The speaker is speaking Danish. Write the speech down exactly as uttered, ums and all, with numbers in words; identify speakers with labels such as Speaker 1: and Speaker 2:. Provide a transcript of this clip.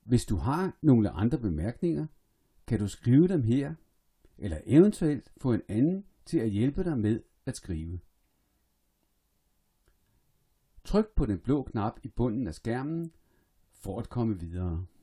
Speaker 1: Hvis du har nogle andre bemærkninger, kan du skrive dem her, eller eventuelt få en anden til at hjælpe dig med at skrive. Tryk på den blå knap i bunden af skærmen for at komme videre.